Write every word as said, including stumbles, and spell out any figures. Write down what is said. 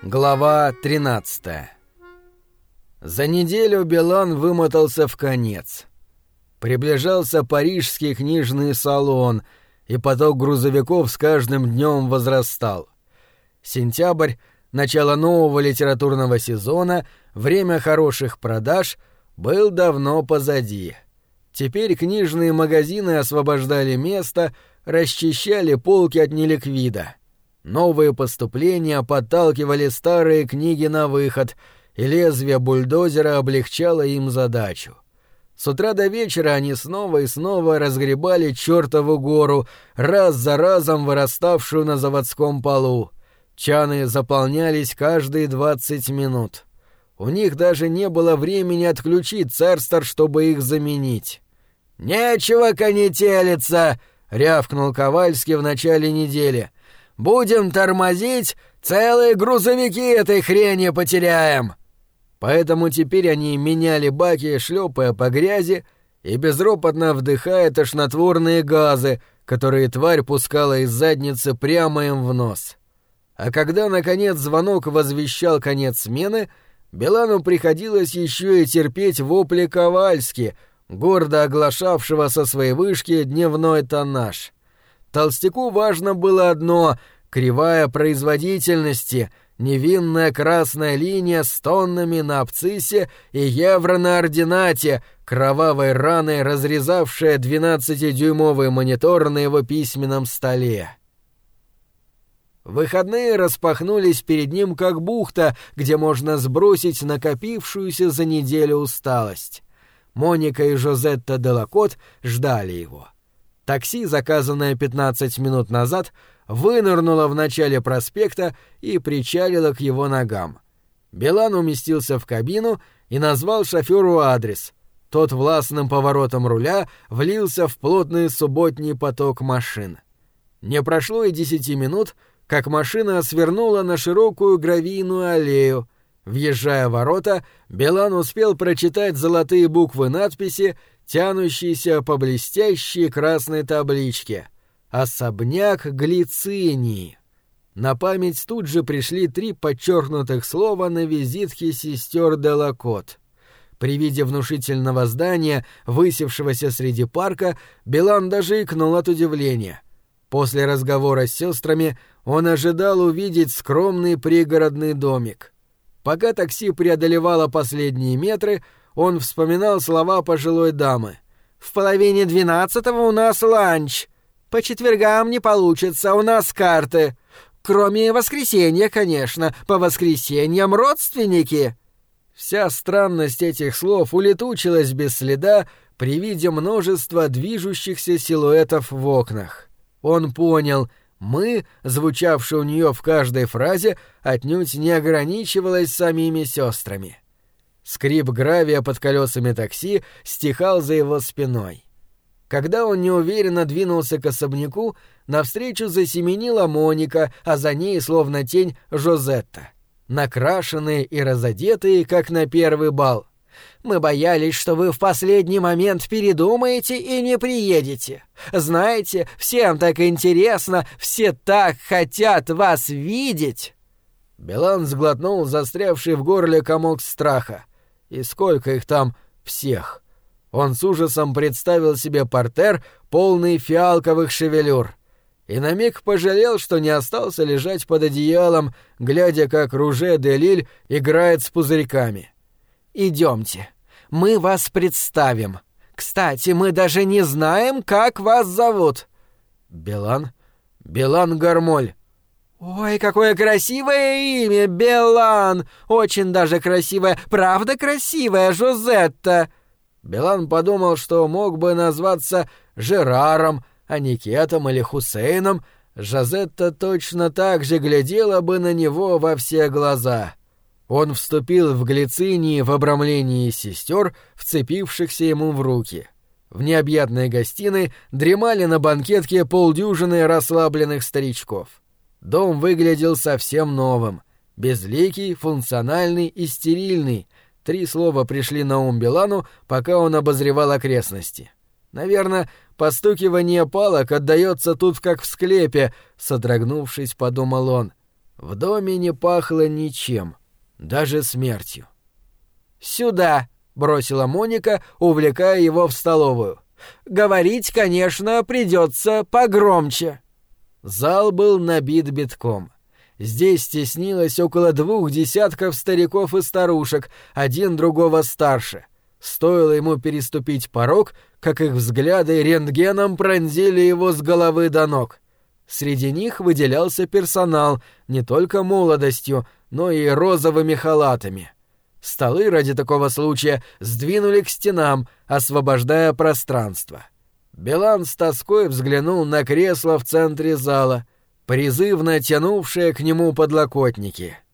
Глава тринадцатая. За неделю Билан вымотался вконец. Приближался парижский книжный салон, и поток грузовиков с каждым днем возрастал. Сентябрь, начало нового литературного сезона, время хороших продаж, был давно позади. Теперь книжные магазины освобождали место, расчищали полки от неликвида. Новые поступления подталкивали старые книги на выход, и лезвие бульдозера облегчало им задачу. С утра до вечера они снова и снова разгребали чертову гору, раз за разом выраставшую на заводском полу. Чаны заполнялись каждые двадцать минут. У них даже не было времени отключить церстер, чтобы их заменить. «Нечего конетелиться!» — рявкнул Ковальский в начале недели. «Будем тормозить, целые грузовики этой хрени потеряем!» Поэтому теперь они меняли баки, шлепая по грязи и безропотно вдыхая тошнотворные газы, которые тварь пускала из задницы прямо им в нос. А когда, наконец, звонок возвещал конец смены, Билану приходилось еще и терпеть вопли Ковальски, гордо оглашавшего со своей вышки дневной тоннаж. Толстяку важно было одно — кривая производительности, невинная красная линия с тоннами на абциссе и евро на ординате, кровавой раной разрезавшая двенадцатидюймовый монитор на его письменном столе. Выходные распахнулись перед ним как бухта, где можно сбросить накопившуюся за неделю усталость. Моника и Жозетта Делакот ждали его. Такси, заказанное пятнадцать минут назад, вынырнуло в начале проспекта и причалило к его ногам. Билан уместился в кабину и назвал шофёру адрес. Тот властным поворотом руля влился в плотный субботний поток машин. Не прошло и десяти минут, как машина свернула на широкую гравийную аллею. Въезжая в ворота, Билан успел прочитать золотые буквы надписи, тянущиеся по блестящей красной табличке «Особняк Глицинии». На память тут же пришли три подчеркнутых слова на визитке сестер Делакот. При виде внушительного здания, высевшегося среди парка, Билан даже икнул от удивления. После разговора с сестрами он ожидал увидеть скромный пригородный домик. Пока такси преодолевало последние метры, он вспоминал слова пожилой дамы. «В половине двенадцатого у нас ланч. По четвергам не получится, у нас карты. Кроме воскресенья, конечно, по воскресеньям родственники». Вся странность этих слов улетучилась без следа при виде множества движущихся силуэтов в окнах. Он понял, «мы», звучавшее у нее в каждой фразе, отнюдь не ограничивалось самими сестрами. Скрип гравия под колесами такси стихал за его спиной. Когда он неуверенно двинулся к особняку, навстречу засеменила Моника, а за ней, словно тень, Жозетта. Накрашенные и разодетые, как на первый бал. «Мы боялись, что вы в последний момент передумаете и не приедете. Знаете, всем так интересно, все так хотят вас видеть!» Билан сглотнул застрявший в горле комок страха. И сколько их там всех? Он с ужасом представил себе партер, полный фиалковых шевелюр. И на миг пожалел, что не остался лежать под одеялом, глядя, как Руже де Лиль играет с пузырьками. «Идемте, мы вас представим. Кстати, мы даже не знаем, как вас зовут». «Билан? Билан Гармоль». «Ой, какое красивое имя, Билан! Очень даже красивое, правда красивое, Жозетта!» Билан подумал, что мог бы назваться Жераром, Аникетом или Хусейном. Жозетта точно так же глядела бы на него во все глаза. Он вступил в Глицинии в обрамлении сестер, вцепившихся ему в руки. В необъятной гостиной дремали на банкетке полдюжины расслабленных старичков. Дом выглядел совсем новым. Безликий, функциональный и стерильный. Три слова пришли на ум Билану, пока он обозревал окрестности. Наверное, постукивание палок отдаётся тут как в склепе, содрогнувшись, подумал он. В доме не пахло ничем, даже смертью. «Сюда!» — бросила Моника, увлекая его в столовую. «Говорить, конечно, придется погромче». Зал был набит битком. Здесь теснилось около двух десятков стариков и старушек, один другого старше. Стоило ему переступить порог, как их взгляды рентгеном пронзили его с головы до ног. Среди них выделялся персонал не только молодостью, но и розовыми халатами. Столы ради такого случая сдвинули к стенам, освобождая пространство. Билан с тоской взглянул на кресло в центре зала, призывно тянувшее к нему подлокотники.